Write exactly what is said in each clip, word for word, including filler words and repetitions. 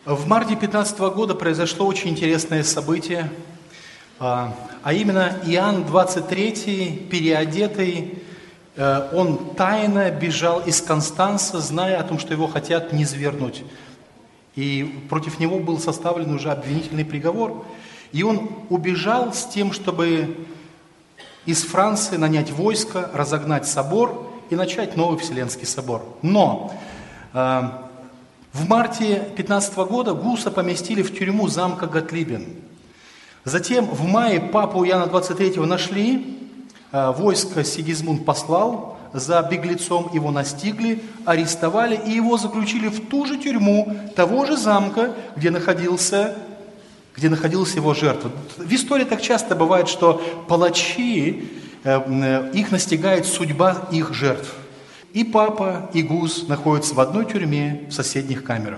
В марте пятнадцатого года произошло очень интересное событие, а именно Иоанн двадцать третий, переодетый, он тайно бежал из Констанца, зная о том, что его хотят низвергнуть. И против него был составлен уже обвинительный приговор. И он убежал с тем, чтобы из Франции нанять войско, разогнать собор и начать новый Вселенский собор. Но э, в марте пятнадцатого года Гуса поместили в тюрьму замка Готлибен. Затем в мае папу Иоанна двадцать третьего нашли, э, войско Сигизмунд послал за беглецом, его настигли, арестовали и его заключили в ту же тюрьму того же замка, где находился, где находилась его жертва. В истории так часто бывает, что палачи, э, их настигает судьба их жертв. И папа, и Гус находятся в одной тюрьме в соседних камерах.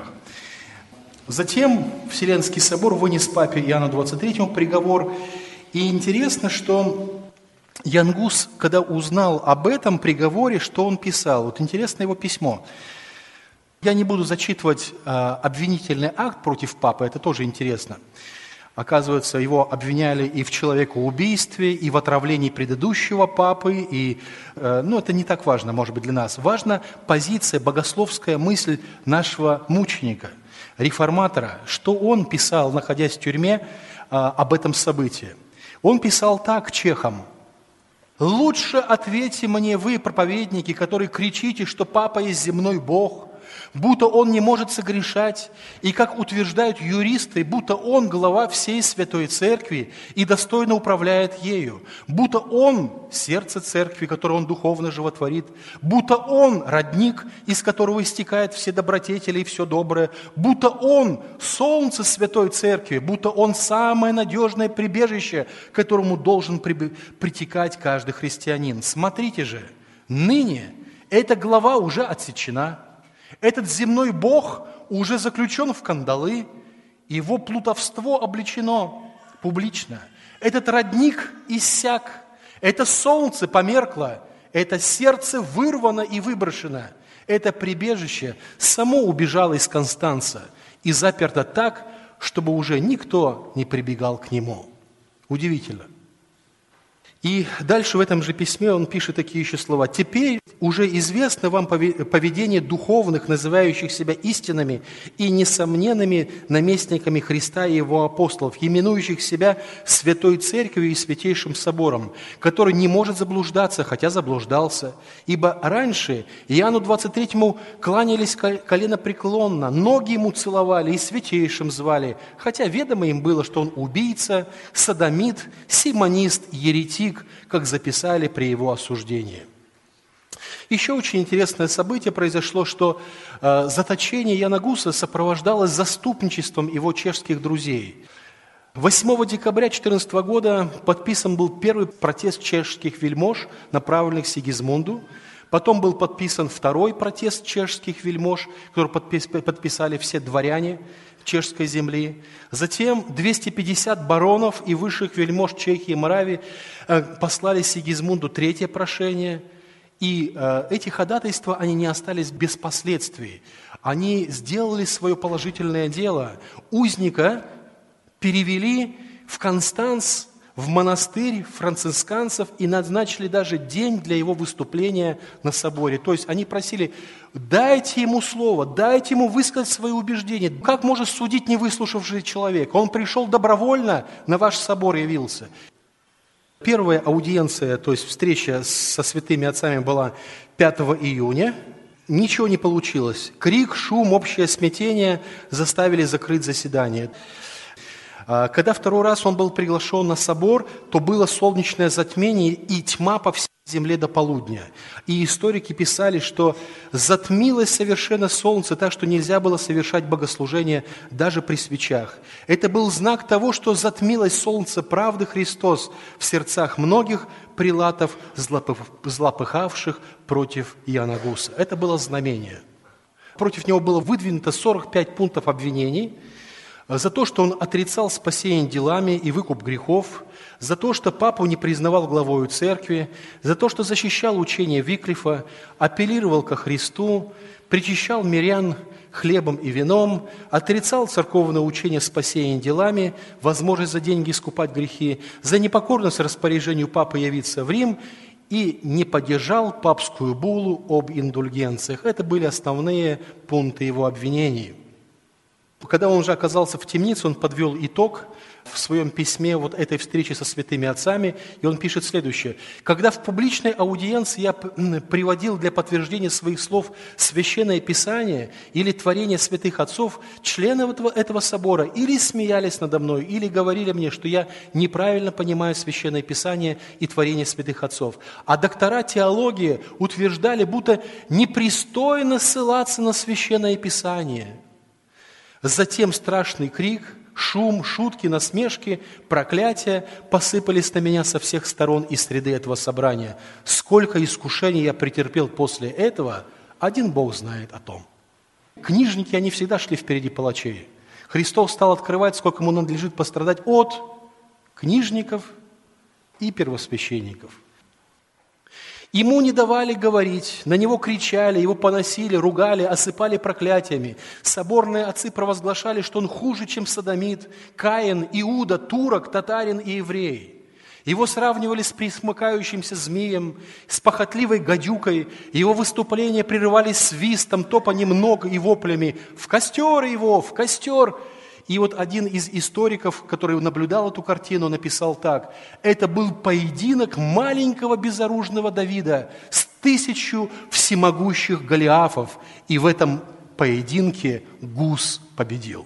Затем Вселенский собор вынес папе Иоанну двадцать третьему приговор. И интересно, что Ян Гус, когда узнал об этом приговоре, что он писал? Вот интересно его письмо. Я не буду зачитывать э, обвинительный акт против папы, это тоже интересно. Оказывается, его обвиняли и в человекоубийстве, и в отравлении предыдущего папы. И, э, ну, это не так важно, может быть, для нас. Важна позиция, богословская мысль нашего мученика, реформатора, что он писал, находясь в тюрьме, э, об этом событии. Он писал так чехам: «Лучше ответьте мне вы, проповедники, которые кричите, что папа есть земной Бог, будто он не может согрешать, и, как утверждают юристы, будто он глава всей Святой Церкви и достойно управляет ею, будто он сердце Церкви, которое он духовно животворит, будто он родник, из которого истекают все добродетели и все доброе, будто он солнце Святой Церкви, будто он самое надежное прибежище, к которому должен притекать каждый христианин. Смотрите же, ныне эта глава уже отсечена». Этот земной Бог уже заключен в кандалы, его плутовство обличено публично. Этот родник иссяк, это солнце померкло, это сердце вырвано и выброшено, это прибежище само убежало из Констанца и заперто так, чтобы уже никто не прибегал к нему. Удивительно. И дальше в этом же письме он пишет такие еще слова. «Теперь уже известно вам поведение духовных, называющих себя истинными и несомненными наместниками Христа и Его апостолов, именующих себя Святой Церковью и Святейшим Собором, который не может заблуждаться, хотя заблуждался. Ибо раньше Иоанну двадцать третьему кланялись коленопреклонно, ноги ему целовали и Святейшим звали, хотя ведомо им было, что он убийца, содомит, симонист, еретик, как записали при его осуждении». Еще очень интересное событие произошло, что э, заточение Яна Гуса сопровождалось заступничеством его чешских друзей. восьмого декабря две тысячи четырнадцатого года подписан был первый протест чешских вельмож, направленных к Сигизмунду. Потом был подписан второй протест чешских вельмож, который подписали все дворяне чешской земли. Затем двести пятьдесят баронов и высших вельмож Чехии и Моравии послали Сигизмунду третье прошение. И э, эти ходатайства, они не остались без последствий. Они сделали свое положительное дело. Узника перевели в Констанц, в монастырь францисканцев и назначили даже день для его выступления на соборе. То есть они просили: дайте ему слово, дайте ему высказать свои убеждения. Как может судить не выслушавший человек? Он пришел добровольно, на ваш собор явился. Первая аудиенция, то есть встреча со святыми отцами, была пятого июня. Ничего не получилось. Крик, шум, общее смятение заставили закрыть заседание. Когда второй раз он был приглашен на собор, то было солнечное затмение и тьма по всей земле до полудня. И историки писали, что затмилось совершенно солнце, так что нельзя было совершать богослужение даже при свечах. Это был знак того, что затмилось солнце правды Христос в сердцах многих прилатов, злопыхавших против Яна Гуса. Это было знамение. Против него было выдвинуто сорок пять пунктов обвинений за то, что он отрицал спасение делами и выкуп грехов, за то, что папу не признавал главою церкви, за то, что защищал учение Виклифа, апеллировал ко Христу, причащал мирян хлебом и вином, отрицал церковное учение спасения делами, возможность за деньги искупать грехи, за непокорность распоряжению папы явиться в Рим и не поддержал папскую буллу об индульгенциях. Это были основные пункты его обвинений. Когда он уже оказался в темнице, он подвел итог в своем письме вот этой встречи со святыми отцами, и он пишет следующее. «Когда в публичной аудиенции я приводил для подтверждения своих слов Священное Писание или творение святых отцов, члены этого, этого собора или смеялись надо мной, или говорили мне, что я неправильно понимаю Священное Писание и творение святых отцов. А доктора теологии утверждали, будто непристойно ссылаться на Священное Писание». Затем страшный крик, шум, шутки, насмешки, проклятия посыпались на меня со всех сторон из среды этого собрания. Сколько искушений я претерпел после этого, один Бог знает о том. Книжники, они всегда шли впереди палачей. Христос стал открывать, сколько ему надлежит пострадать от книжников и первосвященников. Ему не давали говорить, на него кричали, его поносили, ругали, осыпали проклятиями. Соборные отцы провозглашали, что он хуже, чем содомит, Каин, Иуда, турок, татарин и еврей. Его сравнивали с присмыкающимся змеем, с похотливой гадюкой. Его выступления прерывались свистом, топанием ног и воплями «В костер его! В костер!» И вот один из историков, который наблюдал эту картину, написал так. Это был поединок маленького безоружного Давида с тысячу всемогущих Голиафов. И в этом поединке Гус победил.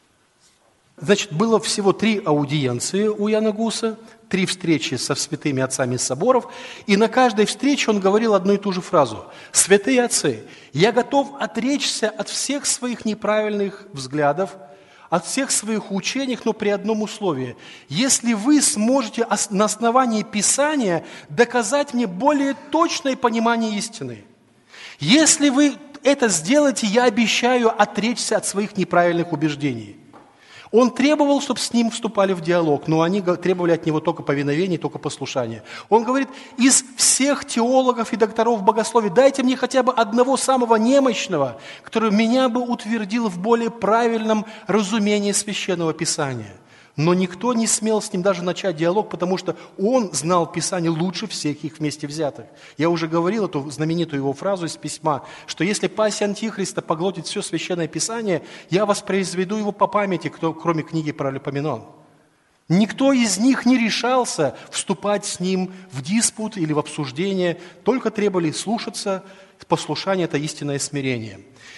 Значит, было всего три аудиенции у Яна Гуса, три встречи со святыми отцами соборов. И на каждой встрече он говорил одну и ту же фразу. «Святые отцы, я готов отречься от всех своих неправильных взглядов, от всех своих учений, но при одном условии. Если вы сможете на основании Писания доказать мне более точное понимание истины. Если вы это сделаете, я обещаю отречься от своих неправильных убеждений». Он требовал, чтобы с ним вступали в диалог, но они требовали от него только повиновения, только послушания. Он говорит, из всех теологов и докторов богословия дайте мне хотя бы одного самого немощного, который меня бы утвердил в более правильном разумении Священного Писания. Но никто не смел с ним даже начать диалог, потому что он знал Писание лучше всех их вместе взятых. Я уже говорил эту знаменитую его фразу из письма, что если пассия Антихриста поглотит все Священное Писание, я воспроизведу его по памяти, кто, кроме книги про Липоменон. Никто из них не решался вступать с ним в диспут или в обсуждение, только требовали слушаться, послушание – это истинное смирение.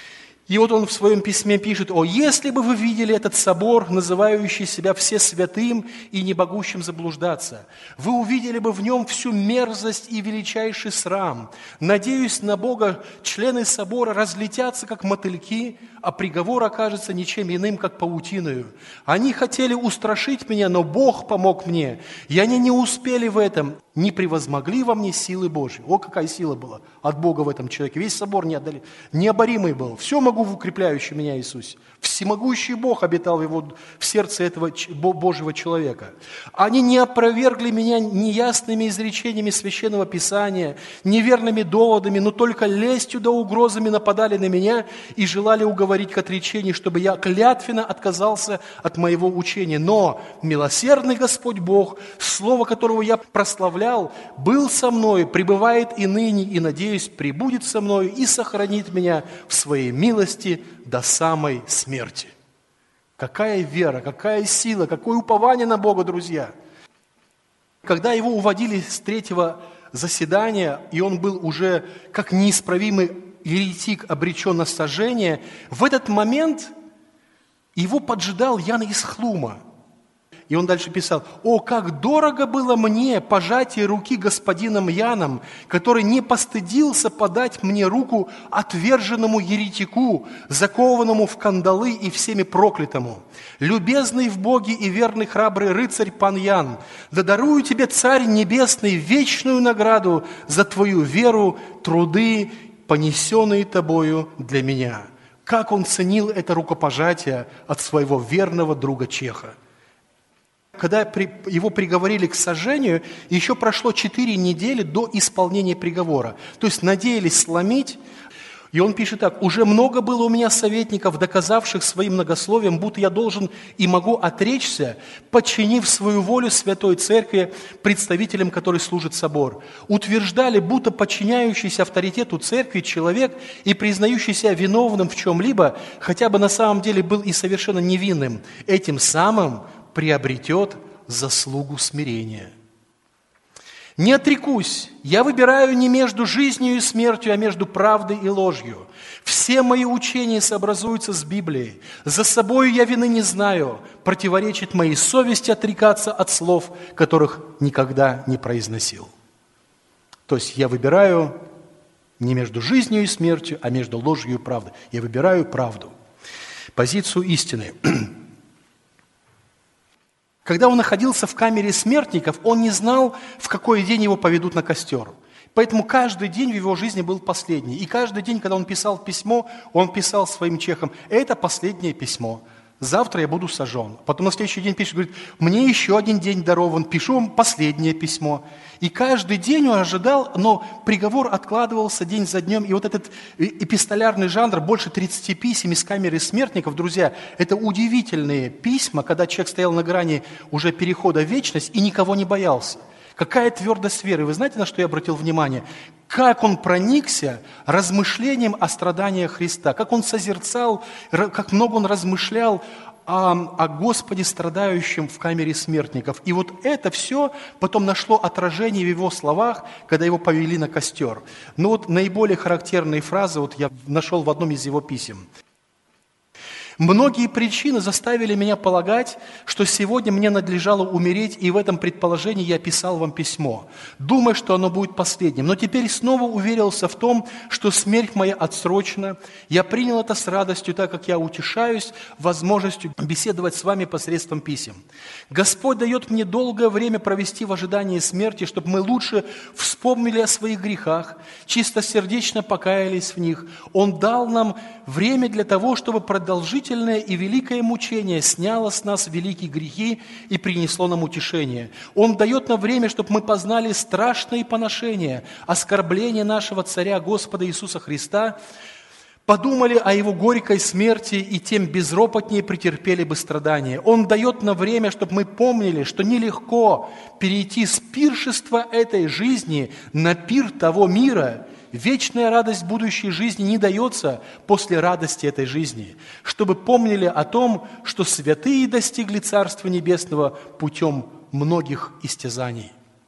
И вот он в своем письме пишет, «О, если бы вы видели этот собор, называющий себя все святым и не могущим заблуждаться, вы увидели бы в нем всю мерзость и величайший срам. Надеюсь на Бога, члены собора разлетятся, как мотыльки, а приговор окажется ничем иным, как паутиною. Они хотели устрашить меня, но Бог помог мне, и они не успели в этом, не превозмогли во мне силы Божьей». О, какая сила была от Бога в этом человеке. Весь собор неодолим, необоримый был. Все могу в укрепляющем меня Иисусе. Всемогущий Бог обитал в, его, в сердце этого Божьего человека. Они не опровергли меня неясными изречениями Священного Писания, неверными доводами, но только лестью да угрозами нападали на меня и желали уговорить к отречению, чтобы я клятвенно отказался от моего учения. Но милосердный Господь Бог, слово которого я прославлял, был со мной, пребывает и ныне, и, надеюсь, пребудет со мной и сохранит меня в своей милости до самой смерти. Какая вера, какая сила, какое упование на Бога, друзья! Когда его уводили с третьего заседания, и он был уже как неисправимый еретик, обречен на сожжение, в этот момент его поджидал Ян из Хлума. И он дальше писал, «О, как дорого было мне пожатие руки господином Яном, который не постыдился подать мне руку отверженному еретику, закованному в кандалы и всеми проклятому. Любезный в Боге и верный храбрый рыцарь пан Ян, да дарую тебе, Царь Небесный, вечную награду за твою веру, труды, понесенные тобою для меня». Как он ценил это рукопожатие от своего верного друга Чеха. Когда его приговорили к сожжению, еще прошло четыре недели до исполнения приговора. То есть надеялись сломить. И он пишет так: «Уже много было у меня советников, доказавших своим многословием, будто я должен и могу отречься, подчинив свою волю Святой Церкви, представителям которой служит собор. Утверждали, будто подчиняющийся авторитету Церкви человек и признающийся виновным в чем-либо, хотя бы на самом деле был и совершенно невинным, этим самым приобретет заслугу смирения. Не отрекусь, я выбираю не между жизнью и смертью, а между правдой и ложью. Все мои учения сообразуются с Библией. За собою я вины не знаю, противоречит моей совести отрекаться от слов, которых никогда не произносил». То есть я выбираю не между жизнью и смертью, а между ложью и правдой. Я выбираю правду, позицию истины. Когда он находился в камере смертников, он не знал, в какой день его поведут на костер. Поэтому каждый день в его жизни был последний. И каждый день, когда он писал письмо, он писал своим чехам: «Это последнее письмо. Завтра я буду сожжен». Потом на следующий день пишет, говорит: «Мне еще один день дарован, пишу вам последнее письмо». И каждый день он ожидал, но приговор откладывался день за днем. И вот этот эпистолярный жанр, больше тридцати писем из камеры смертников, друзья, это удивительные письма, когда человек стоял на грани уже перехода в вечность и никого не боялся. Какая твердость веры. Вы знаете, на что я обратил внимание? Как он проникся размышлением о страданиях Христа, как он созерцал, как много он размышлял о, о Господе, страдающем в камере смертников. И вот это все потом нашло отражение в его словах, когда его повели на костер. Но вот наиболее характерные фразы вот я нашел в одном из его писем. «Многие причины заставили меня полагать, что сегодня мне надлежало умереть, и в этом предположении я писал вам письмо, думая, что оно будет последним. Но теперь снова уверился в том, что смерть моя отсрочена. Я принял это с радостью, так как я утешаюсь возможностью беседовать с вами посредством писем. Господь дает мне долгое время провести в ожидании смерти, чтобы мы лучше вспомнили о своих грехах, чистосердечно покаялись в них. Он дал нам время для того, чтобы продолжить и великое мучение сняло с нас великие грехи и принесло нам утешение. Он дает нам время, чтобы мы познали страшные поношения, оскорбления нашего Царя Господа Иисуса Христа, подумали о Его горькой смерти и тем безропотнее претерпели бы страдания. Он дает нам время, чтобы мы помнили, что нелегко перейти с пиршества этой жизни на пир того мира. Вечная радость будущей жизни не дается после радости этой жизни, чтобы помнили о том, что святые достигли Царства Небесного путем многих истязаний.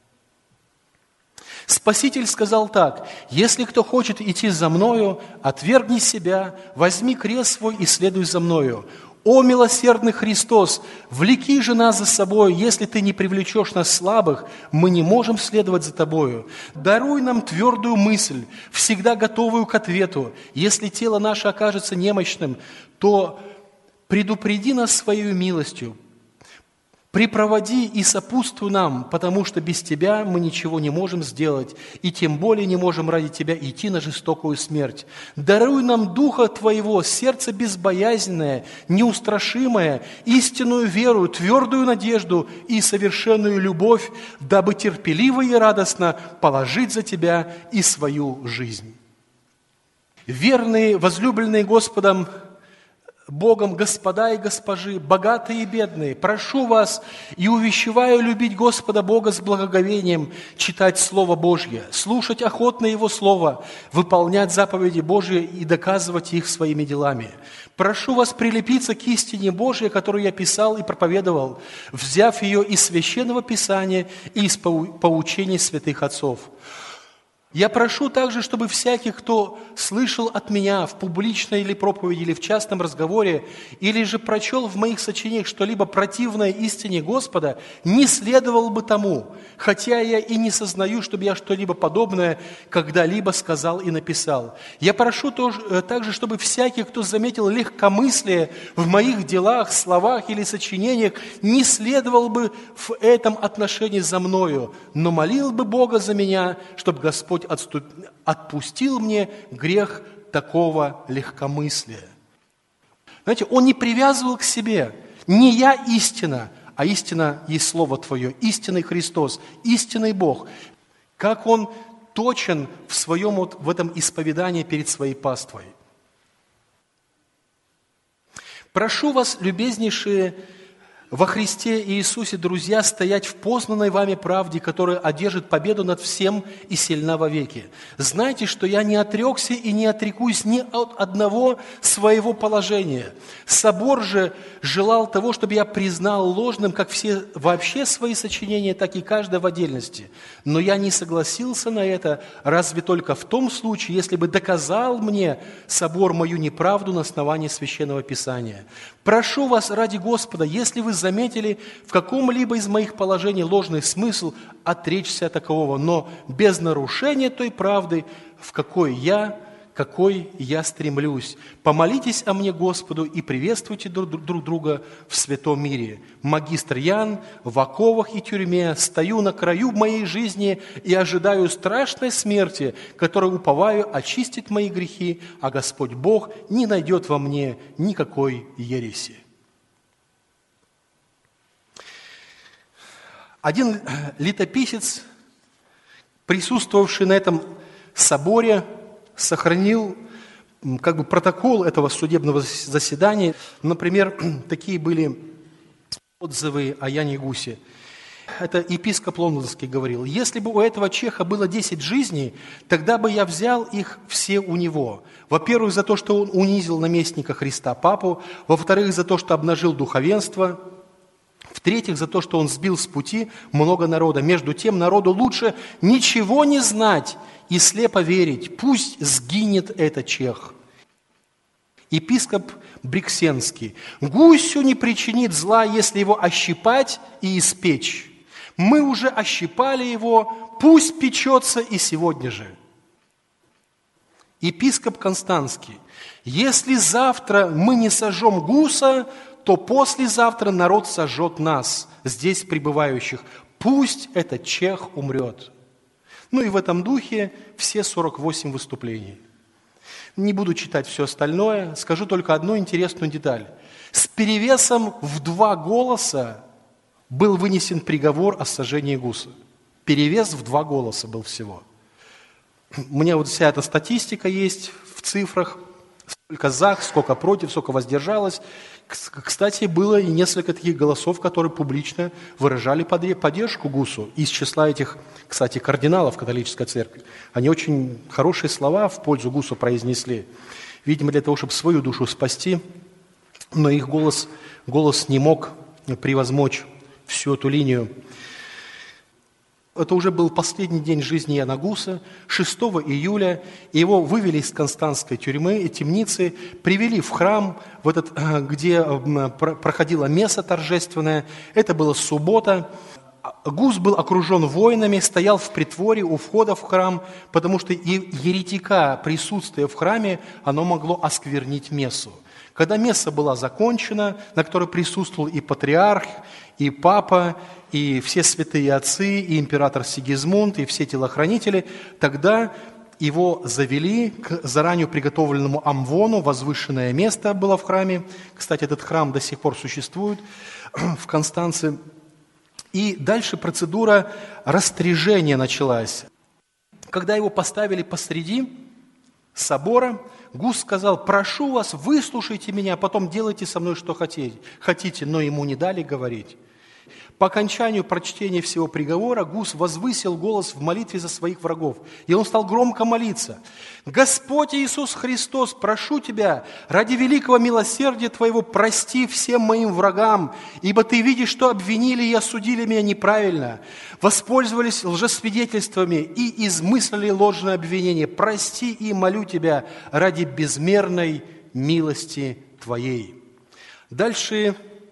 Спаситель сказал так: «Если кто хочет идти за Мною, отвергни себя, возьми крест свой и следуй за Мною. О, милосердный Христос, влеки же нас за собой, если Ты не привлечешь нас слабых, мы не можем следовать за Тобою. Даруй нам твердую мысль, всегда готовую к ответу. Если тело наше окажется немощным, то предупреди нас своей милостью. Припроводи и сопутствуй нам, потому что без Тебя мы ничего не можем сделать, и тем более не можем ради Тебя идти на жестокую смерть. Даруй нам Духа Твоего, сердце безбоязненное, неустрашимое, истинную веру, твердую надежду и совершенную любовь, дабы терпеливо и радостно положить за Тебя и свою жизнь». Верные, возлюбленные Господом, Богом господа и госпожи, богатые и бедные, прошу вас и увещеваю любить Господа Бога с благоговением, читать Слово Божье, слушать охотно Его Слово, выполнять заповеди Божьи и доказывать их своими делами. Прошу вас прилепиться к истине Божьей, которую я писал и проповедовал, взяв ее из Священного Писания и из поучений святых отцов. Я прошу также, чтобы всякий, кто слышал от меня в публичной или проповеди, или в частном разговоре, или же прочел в моих сочинениях что-либо противное истине Господа, не следовал бы тому, хотя я и не сознаю, чтобы я что-либо подобное когда-либо сказал и написал. Я прошу тоже, также, чтобы всякий, кто заметил легкомыслие в моих делах, словах или сочинениях, не следовал бы в этом отношении за мною, но молил бы Бога за меня, чтобы Господь Отступ... отпустил мне грех такого легкомыслия. Знаете, он не привязывал к себе. Не я истина, а истина есть Слово Твое, истинный Христос, истинный Бог. Как он точен в своем вот, в этом исповедании перед своей паствой. Прошу вас, любезнейшие во Христе Иисусе, друзья, стоять в познанной вами правде, которая одержит победу над всем и сильна вовеки. Знайте, что я не отрекся и не отрекусь ни от одного своего положения. Собор же желал того, чтобы я признал ложным как все вообще свои сочинения, так и каждое в отдельности. Но я не согласился на это, разве только в том случае, если бы доказал мне собор мою неправду на основании Священного Писания. Прошу вас ради Господа, если вы заметили в каком-либо из моих положений ложный смысл, отречься от такового, но без нарушения той правды, в какой я, какой я стремлюсь. Помолитесь о мне Господу и приветствуйте друг друга в святом мире. Магистр Ян, в оковах и тюрьме, стою на краю моей жизни и ожидаю страшной смерти, которой уповаю очистить мои грехи, а Господь Бог не найдет во мне никакой ереси. Один летописец, присутствовавший на этом соборе, сохранил как бы протокол этого судебного заседания. Например, такие были отзывы о Яне Гусе. Это епископ Лондонский говорил: «Если бы у этого чеха было десять жизней, тогда бы я взял их все у него. Во-первых, за то, что он унизил наместника Христа Папу. Во-вторых, за то, что обнажил духовенство. В-третьих, за то, что он сбил с пути много народа. Между тем, народу лучше ничего не знать и слепо верить. Пусть сгинет этот чех». Епископ Бриксенский: «Гусю не причинит зла, если его ощипать и испечь. Мы уже ощипали его, пусть печется и сегодня же». Епископ Констанский: «Если завтра мы не сожжем гуса, то послезавтра народ сожжет нас, здесь пребывающих. Пусть этот чех умрет». Ну и в этом духе все сорок восемь выступлений. Не буду читать все остальное, скажу только одну интересную деталь. С перевесом в два голоса был вынесен приговор о сожжении гуса. Перевес в два голоса был всего. У меня вот вся эта статистика есть в цифрах. Сколько за, сколько против, сколько воздержалось. Кстати, было и несколько таких голосов, которые публично выражали поддержку Гусу. Из числа этих, кстати, кардиналов католической церкви. Они очень хорошие слова в пользу Гусу произнесли. Видимо, для того, чтобы свою душу спасти, но их голос, голос не мог превозмочь всю эту линию. Это уже был последний день жизни Яна Гуса, шестого июля. Его вывели из константской тюрьмы и темницы, привели в храм, в этот, где проходила месса торжественная. Это была суббота. Гус был окружен воинами, стоял в притворе у входа в храм, потому что и еретика присутствие в храме, оно могло осквернить мессу. Когда месса была закончена, на которой присутствовал и патриарх, и папа, и все святые отцы, и император Сигизмунд, и все телохранители, тогда его завели к заранее приготовленному амвону, возвышенное место было в храме. Кстати, этот храм до сих пор существует в Констанции. И дальше процедура растряжения началась. Когда его поставили посреди собора, Гус сказал: «Прошу вас, выслушайте меня, а потом делайте со мной, что хотите». хотите, но ему не дали говорить. По окончанию прочтения всего приговора Гус возвысил голос в молитве за своих врагов, и он стал громко молиться: «Господь Иисус Христос, прошу Тебя, ради великого милосердия Твоего прости всем моим врагам, ибо Ты видишь, что обвинили и осудили меня неправильно, воспользовались лжесвидетельствами и измыслили ложное обвинение. Прости и молю Тебя ради безмерной милости Твоей». Дальше...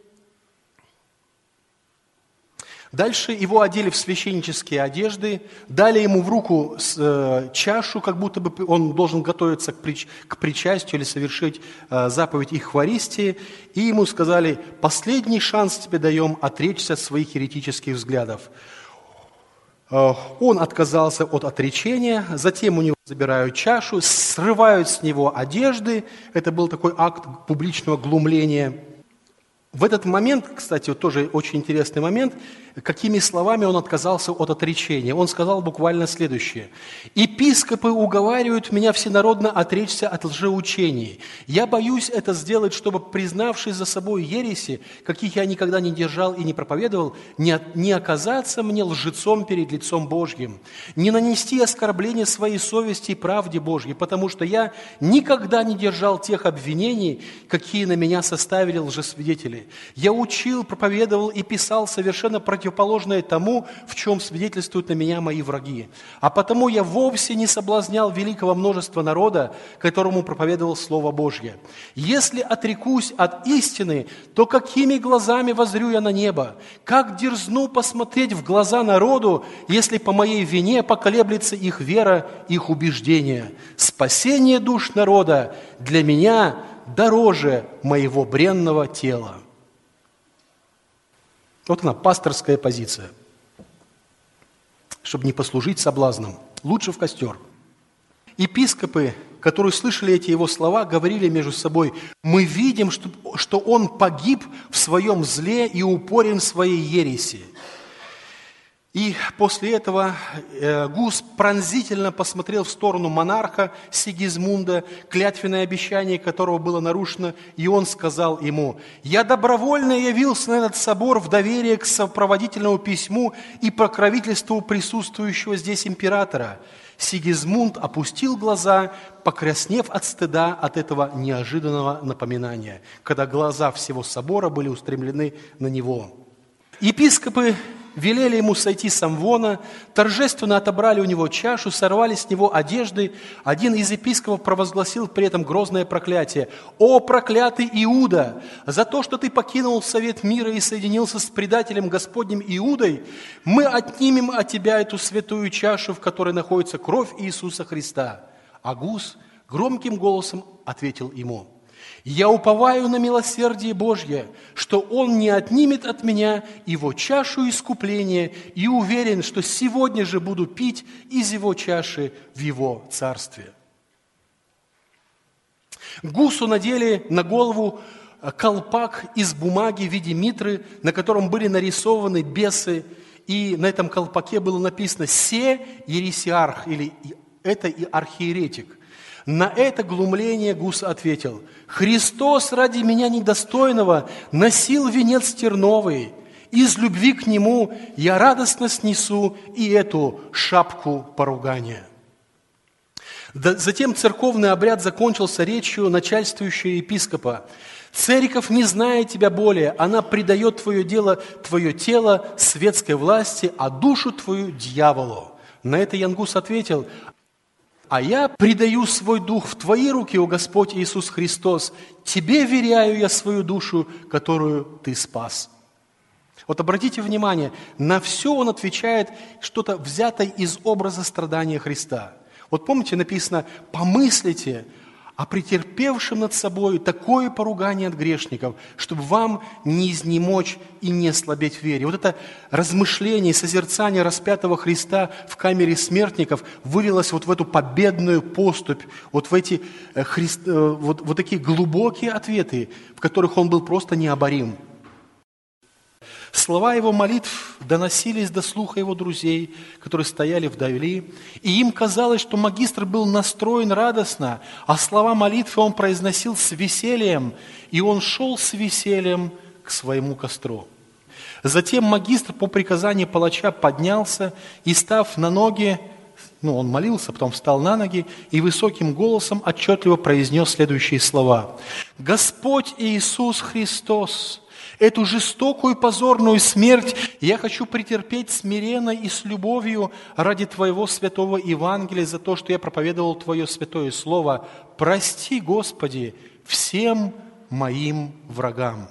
Дальше его одели в священнические одежды, дали ему в руку э, чашу, как будто бы он должен готовиться к, прич, к причастию или совершить э, заповедь Евхаристии, и ему сказали: «Последний шанс тебе даем отречься от своих еретических взглядов». Э, он отказался от отречения, затем у него забирают чашу, срывают с него одежды, это был такой акт публичного глумления. В этот момент, кстати, вот тоже очень интересный момент, какими словами он отказался от отречения. Он сказал буквально следующее. «Епископы уговаривают меня всенародно отречься от лжеучений. Я боюсь это сделать, чтобы, признавшись за собой ереси, каких я никогда не держал и не проповедовал, не, не оказаться мне лжецом перед лицом Божьим, не нанести оскорбление своей совести и правде Божьей, потому что я никогда не держал тех обвинений, какие на меня составили лжесвидетели. Я учил, проповедовал и писал совершенно противоположное тому, в чем свидетельствуют на меня мои враги. А потому я вовсе не соблазнял великого множества народа, которому проповедовал Слово Божье. Если отрекусь от истины, то какими глазами воззрю я на небо? Как дерзну посмотреть в глаза народу, если по моей вине поколеблется их вера, их убеждения? Спасение душ народа для меня дороже моего бренного тела». Вот она, пасторская позиция. Чтобы не послужить соблазном, лучше в костер. Епископы, которые слышали эти его слова, говорили между собой: «Мы видим, что, что он погиб в своем зле и упорен в своей ереси». И после этого Гус пронзительно посмотрел в сторону монарха Сигизмунда, клятвенное обещание которого было нарушено, и он сказал ему: «Я добровольно явился на этот собор в доверие к сопроводительному письму и покровительству присутствующего здесь императора». Сигизмунд опустил глаза, покраснев от стыда от этого неожиданного напоминания, когда глаза всего собора были устремлены на него. Епископы велели ему сойти с амвона, торжественно отобрали у него чашу, сорвали с него одежды. Один из епископов провозгласил при этом грозное проклятие: «О, проклятый Иуда! За то, что ты покинул совет мира и соединился с предателем Господним Иудой, мы отнимем от тебя эту святую чашу, в которой находится кровь Иисуса Христа». А Гус громким голосом ответил ему: «Я уповаю на милосердие Божье, что Он не отнимет от меня Его чашу искупления, и уверен, что сегодня же буду пить из Его чаши в Его царстве». Гусу надели на голову колпак из бумаги в виде митры, на котором были нарисованы бесы, и на этом колпаке было написано «Се ересиарх» или «Это и архиеретик». На это глумление Гус ответил: «Христос ради меня недостойного носил венец терновый. Из любви к Нему я радостно снесу и эту шапку поругания». Затем церковный обряд закончился речью начальствующего епископа: «Церковь не знает тебя более, она предает твое дело, твое тело светской власти, а душу твою дьяволу». На это Ян Гус ответил: «А я предаю свой дух в Твои руки, о Господь Иисус Христос. Тебе веряю я свою душу, которую Ты спас». Вот обратите внимание, на все он отвечает что-то взятое из образа страдания Христа. Вот помните, написано: «Помыслите о претерпевшем над собой такое поругание от грешников, чтобы вам не изнемочь и не ослабеть в вере». Вот это размышление, созерцание распятого Христа в камере смертников вылилось вот в эту победную поступь, вот в эти христ... вот, вот такие глубокие ответы, в которых он был просто необорим. Слова его молитв доносились до слуха его друзей, которые стояли вдали, и им казалось, что магистр был настроен радостно, а слова молитвы он произносил с весельем, и он шел с весельем к своему костру. Затем магистр по приказанию палача поднялся и, став на ноги, ну, он молился, потом встал на ноги и высоким голосом отчетливо произнес следующие слова: «Господь Иисус Христос, эту жестокую позорную смерть я хочу претерпеть смиренно и с любовью ради Твоего святого Евангелия, за то, что я проповедовал Твое святое Слово. Прости, Господи, всем моим врагам».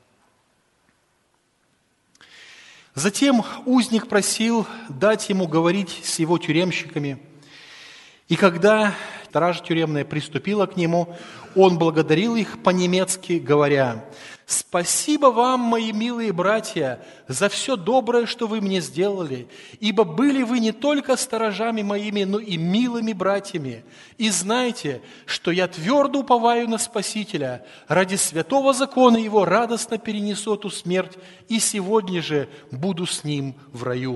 Затем узник просил дать ему говорить с его тюремщиками. И когда стража тюремная приступила к нему. Он благодарил их по-немецки, говоря: «Спасибо вам, мои милые братья, за все доброе, что вы мне сделали, ибо были вы не только сторожами моими, но и милыми братьями. И знайте, что я твердо уповаю на Спасителя, ради святого закона Его радостно перенесу эту смерть, и сегодня же буду с Ним в раю».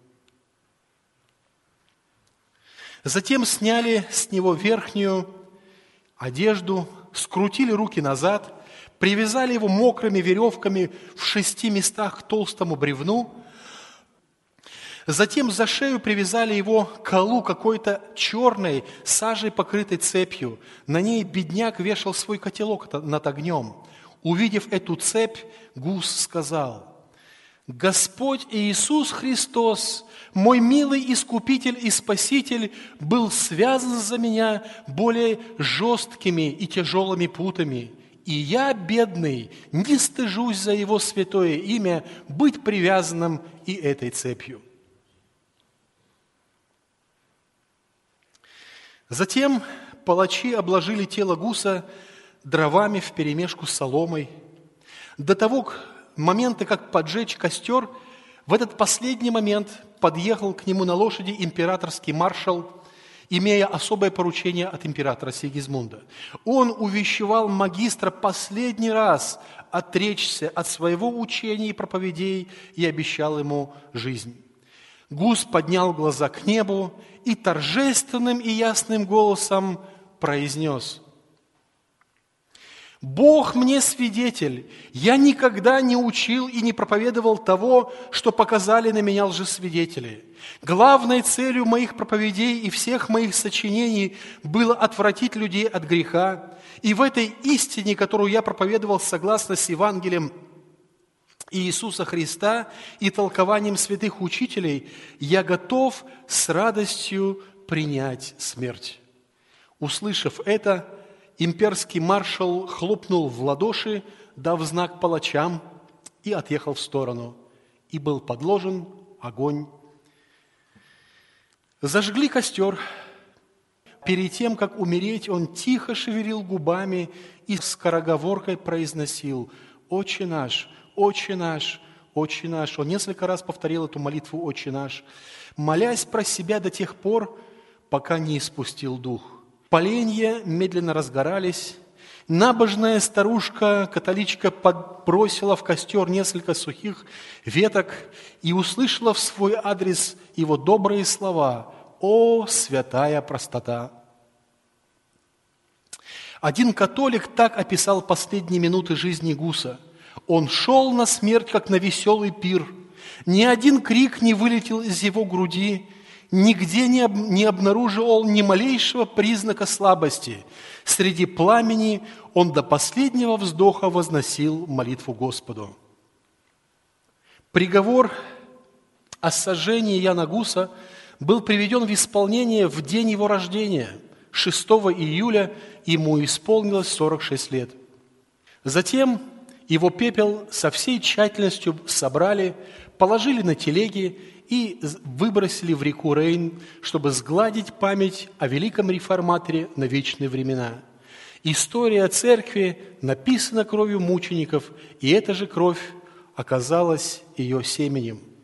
Затем сняли с него верхнюю одежду, скрутили руки назад, привязали его мокрыми веревками в шести местах к толстому бревну. Затем за шею привязали его к колу какой-то черной, сажей покрытой цепью. На ней бедняк вешал свой котелок над огнем. Увидев эту цепь, Гус сказал: «Господь Иисус Христос, мой милый Искупитель и Спаситель, был связан за меня более жесткими и тяжелыми путами. И я, бедный, не стыжусь за Его святое имя быть привязанным и этой цепью». Затем палачи обложили тело Гуса дровами вперемешку с соломой. До того момента, как поджечь костер, в этот последний момент подъехал к нему на лошади императорский маршал, имея особое поручение от императора Сигизмунда. Он увещевал магистра последний раз отречься от своего учения и проповедей и обещал ему жизнь. Гус поднял глаза к небу и торжественным и ясным голосом произнес: «Бог мне свидетель, я никогда не учил и не проповедовал того, что показали на меня лжесвидетели. Главной целью моих проповедей и всех моих сочинений было отвратить людей от греха. И в этой истине, которую я проповедовал согласно с Евангелием Иисуса Христа и толкованием святых учителей, я готов с радостью принять смерть». Услышав это, имперский маршал хлопнул в ладоши, дав знак палачам, и отъехал в сторону, и был подложен огонь. Зажгли костер. Перед тем, как умереть, он тихо шевелил губами и скороговоркой произносил: «Отче наш, Отче наш, Отче наш». Он несколько раз повторил эту молитву «Отче наш», молясь про себя до тех пор, пока не испустил дух. Поленья медленно разгорались. Набожная старушка-католичка подбросила в костер несколько сухих веток и услышала в свой адрес его добрые слова: «О, святая простота!» Один католик так описал последние минуты жизни Гуса: «Он шел на смерть, как на веселый пир. Ни один крик не вылетел из его груди, нигде не, об, не обнаружил он ни малейшего признака слабости. Среди пламени он до последнего вздоха возносил молитву Господу». Приговор о сожжении Яна Гуса был приведен в исполнение в день его рождения. шестого июля ему исполнилось сорок шесть лет. Затем его пепел со всей тщательностью собрали, положили на телеги и выбросили в реку Рейн, чтобы сгладить память о великом реформаторе на вечные времена. История церкви написана кровью мучеников, и эта же кровь оказалась ее семенем.